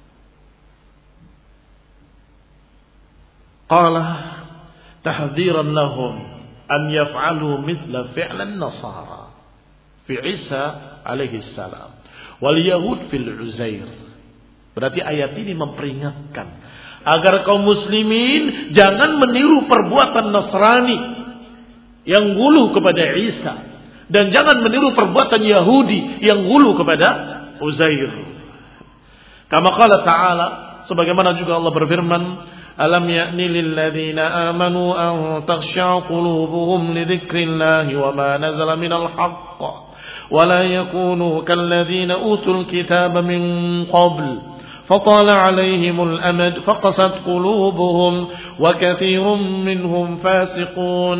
Qala tahdhiran lahum an yaf'alu mithla fi'lan nasara fi Isa alaihi salam wal yahud fil Uzair. Berarti ayat ini memperingatkan agar kaum muslimin jangan meniru perbuatan Nasrani yang gulu kepada Isa, dan jangan meniru perbuatan Yahudi yang gulu kepada Uzair. Kama qala ta'ala, sebagaimana juga Allah berfirman, alam ya'ni lil ladzina amanu an takhsha qulubuhum li dzikrillahi wa ma nazala minal haqq wa la yakunu kal ladzina utul kitaba min qabl fatala 'alaihimul amad faqasat qulubuhum wa katsirun minhum fasiqun.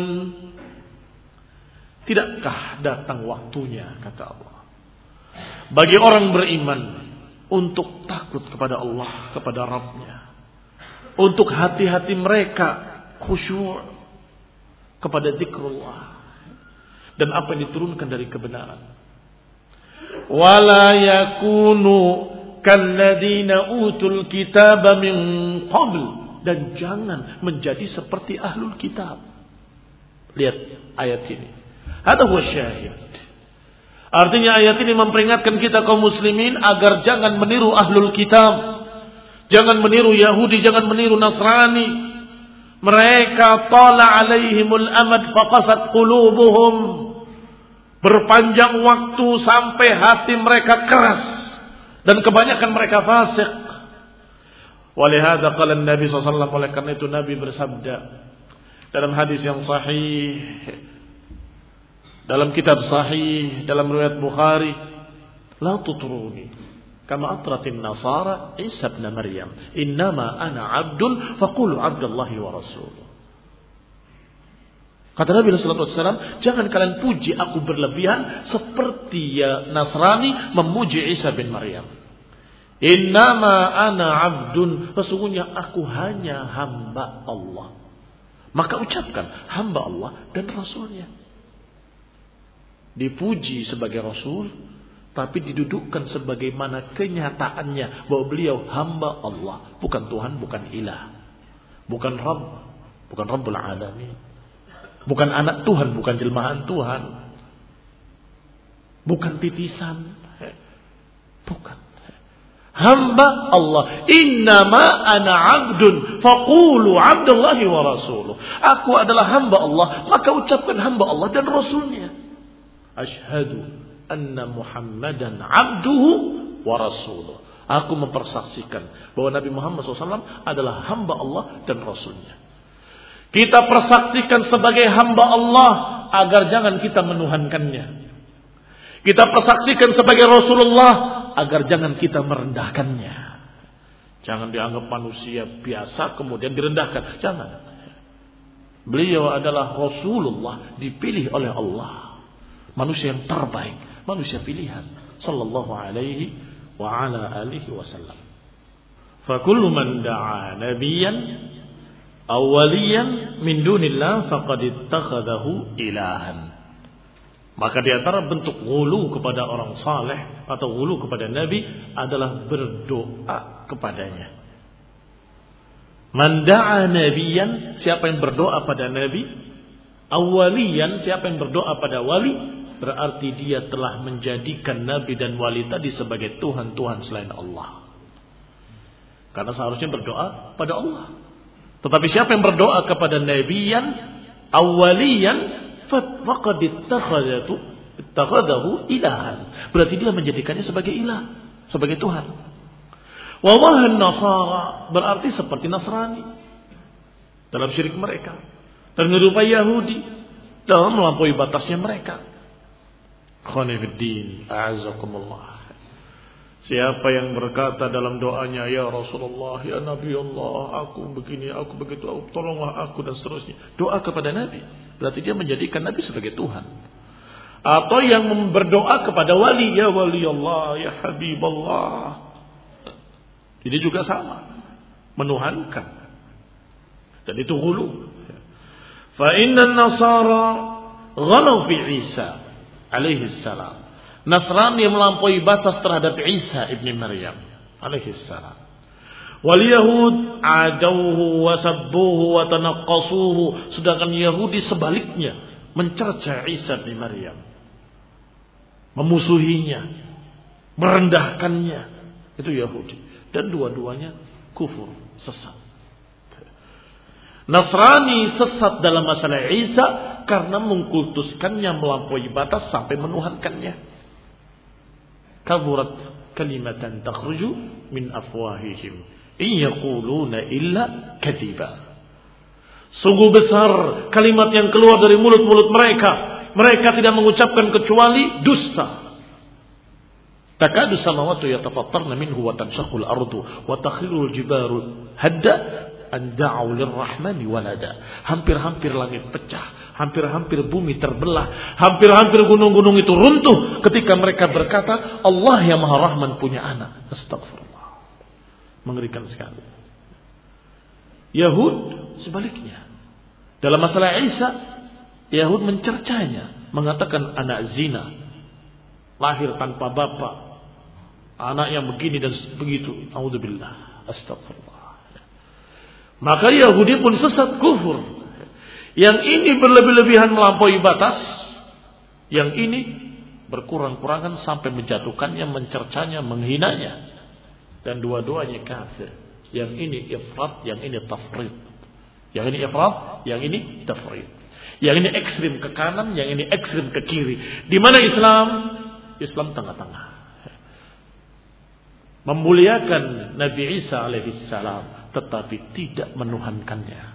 Tidakkah datang waktunya, kata Allah, bagi orang beriman untuk takut kepada Allah, kepada Rabb-Nya, untuk hati-hati mereka khusyuk kepada zikrullah dan apa yang diturunkan dari kebenaran. Wala yakunu kalladzina utul kitaba min qabl, dan jangan menjadi seperti ahlul kitab. Lihat ayat ini. Hada huwa syahid. Artinya ayat ini memperingatkan kita kaum muslimin agar jangan meniru ahlul kitab. Jangan meniru Yahudi, jangan meniru Nasrani. Mereka tala alaihimul amad faqasat qulubuhum. Berpanjang waktu sampai hati mereka keras dan kebanyakan mereka fasik. Walihada qala Nabi sallallahu alaihi wasallam, oleh karena itu Nabi bersabda dalam hadis yang sahih, dalam kitab sahih, dalam riwayat Bukhari, la tutruni kama atratin nasara Isa ibn Maryam, innama ana abdun faqulu abdullahi wa rasuluh. Kata Nabi sallallahu alaihi wasallam, jangan kalian puji aku berlebihan seperti ya Nasrani memuji Isa bin Maryam. Innama ana abdun, sesungguhnya aku hanya hamba Allah. Maka ucapkan hamba Allah dan Rasulnya. Dipuji sebagai Rasul, tapi didudukkan sebagaimana kenyataannya bahwa beliau hamba Allah, bukan Tuhan, bukan ilah, bukan Rabb, bukan Rabbul Alamin, bukan anak Tuhan, bukan jelmaan Tuhan, bukan titisan, bukan. Hamba Allah. Innama ana abdun faqulu abdullahi wa rasuluh. Aku adalah hamba Allah, maka ucapkan hamba Allah dan rasulnya. Asyhadu anna Muhammadan abduhu wa rasuluh. Aku mempersaksikan bahwa Nabi Muhammad shallallahu alaihi wasallam adalah hamba Allah dan rasulnya. Kita persaksikan sebagai hamba Allah agar jangan kita menuhankannya. Kita persaksikan sebagai Rasulullah agar jangan kita merendahkannya. Jangan dianggap manusia biasa kemudian direndahkan. Jangan. Beliau adalah Rasulullah, dipilih oleh Allah. Manusia yang terbaik, manusia pilihan. Sallallahu alaihi wa ala alihi wasallam. Fa kullu man da'a nabiyyan awwaliyan min dunillah faqad ittakhadahu ilahan. Maka di antara bentuk ghulu kepada orang saleh atau ghulu kepada nabi adalah berdoa kepadanya. Man da'a nabiyan, siapa yang berdoa pada nabi, awwaliyan, siapa yang berdoa pada wali, berarti dia telah menjadikan nabi dan wali tadi sebagai tuhan-tuhan selain Allah. Karena seharusnya berdoa pada Allah. Tetapi siapa yang berdoa kepada nabiyan awwaliyan faqad ittakhadatu ittakhadahu ilahan. Berarti dia menjadikannya sebagai ilah, sebagai Tuhan. Wa wahan nasara, berarti seperti Nasrani dalam syirik mereka dan menyerupai Yahudi dalam melampaui batasnya mereka. Khonifuddin a'azakumullah. Siapa yang berkata dalam doanya, ya Rasulullah, ya Nabi Allah, aku begini, aku begitu, aku, tolonglah aku dan seterusnya. Doa kepada Nabi, berarti dia menjadikan Nabi sebagai Tuhan. Atau yang berdoa kepada wali, ya wali Allah, ya Habib Allah. Ini juga sama, menuhankan. Dan itu ghulu. Fa inna an-nasara ghalaw fi Isa alaihi salam. Nasrani yang melampaui batas terhadap Isa ibni Maryam alaihi salam. Wal Yahud adauhu wa sabbuhu wa tanaqqasuhu. Sedangkan Yahudi sebaliknya mencerca Isa ibni Maryam, memusuhinya, merendahkannya. Itu Yahudi. Dan dua-duanya kufur, sesat. Nasrani sesat dalam masalah Isa karena mengkultuskannya melampaui batas sampai menuhankannya. Kaburat kalimatan takhruju min afwahihim in yaquluna illa kadiba. Sungguh besar kalimat yang keluar dari mulut-mulut mereka. Mereka tidak mengucapkan kecuali dusta. Takadu samawati yatafattarna minhu wa tanshaqqul ardu wa takhirul jibalu hadda an da'u lirrahmani walada. Hampir-hampir langit pecah, hampir-hampir bumi terbelah, hampir-hampir gunung-gunung itu runtuh ketika mereka berkata Allah yang Maha Rahman punya anak. Astagfirullah. Mengerikan sekali. Yahud sebaliknya. Dalam masalah Isa, Yahud mencercanya, mengatakan anak zina, lahir tanpa bapak, anak yang begini dan begitu. A'udzubillah. Astagfirullah. Maka Yahudi pun sesat, kufur. Yang ini berlebih-lebihan melampaui batas, yang ini berkurang-kurangan sampai menjatuhkannya, mencercanya, menghinanya. Dan dua-duanya kafir. Yang ini ifrat, yang ini tafrid. Yang ini ifrat, yang ini tafrid. Yang ini ekstrim ke kanan, yang ini ekstrim ke kiri. Di mana Islam? Islam tengah-tengah. Memuliakan Nabi Isa alaihi salam, tetapi tidak menuhankannya.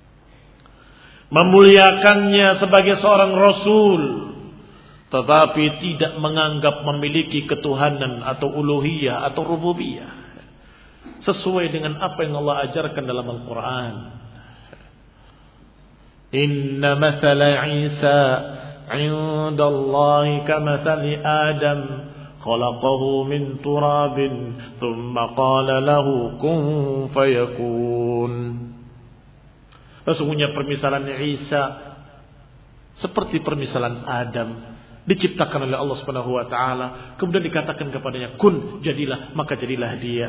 Memuliakannya sebagai seorang rasul, tetapi tidak menganggap memiliki ketuhanan atau uluhiyah atau rububiyah, sesuai dengan apa yang Allah ajarkan dalam Al-Quran. Inna mathala Isa indallahi kamathali Adam khalaqahu min turabin thumma qala lahu kun fayakun. Sesungguhnya permisalan Isa seperti permisalan Adam, diciptakan oleh Allah Subhanahu wa taala, kemudian dikatakan kepadanya kun, jadilah, maka jadilah dia.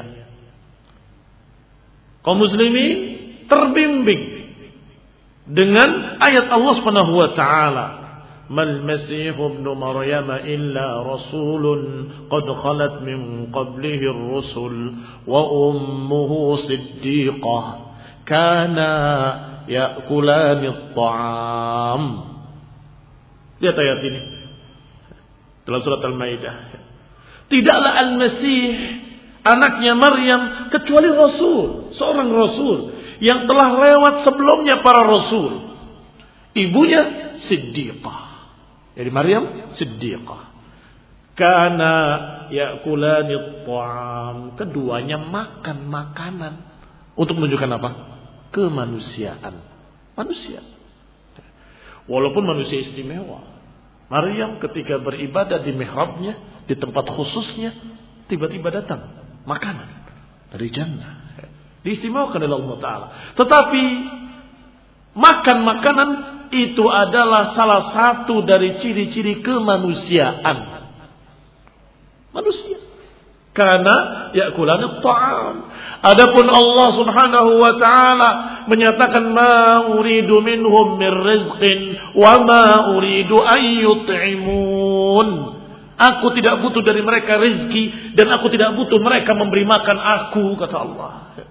Kaum muslimin terbimbing dengan ayat Allah Subhanahu wa taala mal masih ibnu maryam illa rasulun qad khalat min qablihi ar-rusul wa ummuhu siddiqah kana ya'kulani at-ta'am. Lihat ayat ini dalam surat Al-Maidah. Tidaklah Al-Masih anaknya Maryam kecuali rasul, seorang rasul yang telah lewat sebelumnya para rasul. Ibunya Siddiqah. Jadi Maryam Siddiqah. Kana ya'kulani ta'am. Keduanya makan makanan. Untuk menunjukkan apa? Kemanusiaan. Manusia. Walaupun manusia istimewa. Maryam ketika beribadah di mihrabnya, di tempat khususnya, tiba-tiba datang makanan dari jannah. Diistimewakan oleh Allah Ta'ala. Tetapi makan makanan itu adalah salah satu dari ciri-ciri kemanusiaan. Manusia. Karena ya'kulani ta'am. Adapun Allah Subhanahu wa Ta'ala menyatakan ma uridu minhum min rizqin wa ma uridu an yut'imun. Aku tidak butuh dari mereka rezeki dan aku tidak butuh mereka memberi makan aku, kata Allah.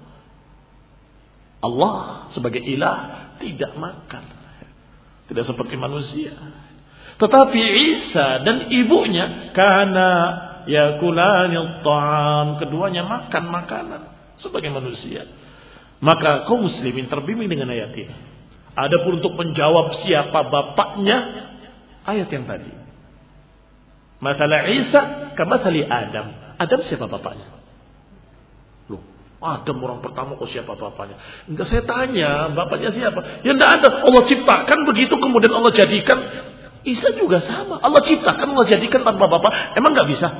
Allah sebagai ilah tidak makan. Tidak seperti manusia. Tetapi Isa dan ibunya kana yakulani ta'am, keduanya makan makanan sebagai manusia. Maka kaum muslimin terbimbing dengan ayat ini. Adapun untuk menjawab siapa bapaknya, ayat yang tadi. Mathala Isa kamathali Adam. Adam siapa bapaknya? Loh, Adam orang pertama kok siapa bapaknya? Enggak, saya tanya bapaknya siapa? Ya enggak ada. Allah ciptakan begitu kemudian Allah jadikan. Isa juga sama. Allah ciptakan, Allah jadikan tanpa bapak. Emang enggak bisa?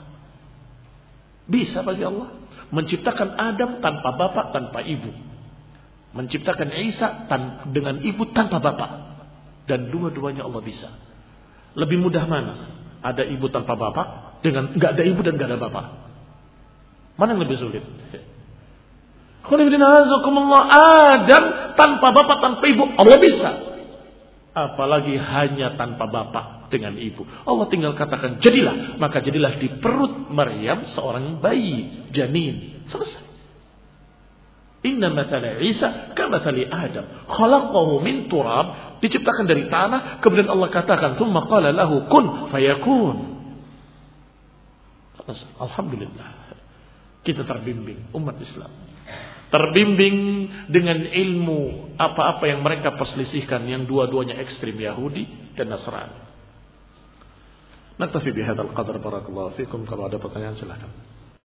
Bisa bagi Allah. Menciptakan Adam tanpa bapak, tanpa ibu. Menciptakan Isa tan- dengan ibu tanpa bapak. Dan dua-duanya Allah bisa. Lebih mudah mana? Ada ibu tanpa bapak dengan enggak ada ibu dan enggak ada bapak. Mana yang lebih sulit? Adam tanpa bapak, tanpa ibu, Allah bisa. Apalagi hanya tanpa bapak dengan ibu. Allah tinggal katakan jadilah, maka jadilah di perut Maryam seorang bayi, janin. Selesai. Inna mathala Isa kamathali Adam. Khalaqahu min turab, diciptakan dari tanah, kemudian Allah katakan tsumma qala lahu kun fayakun. Alhamdulillah. Kita terbimbing umat Islam. Terbimbing dengan ilmu apa-apa yang mereka perselisihkan, yang dua-duanya ekstrim, Yahudi dan Nasrani. Naktafi bihadzal qadar, barakallahu fikum. Kalau ada pertanyaan silakan.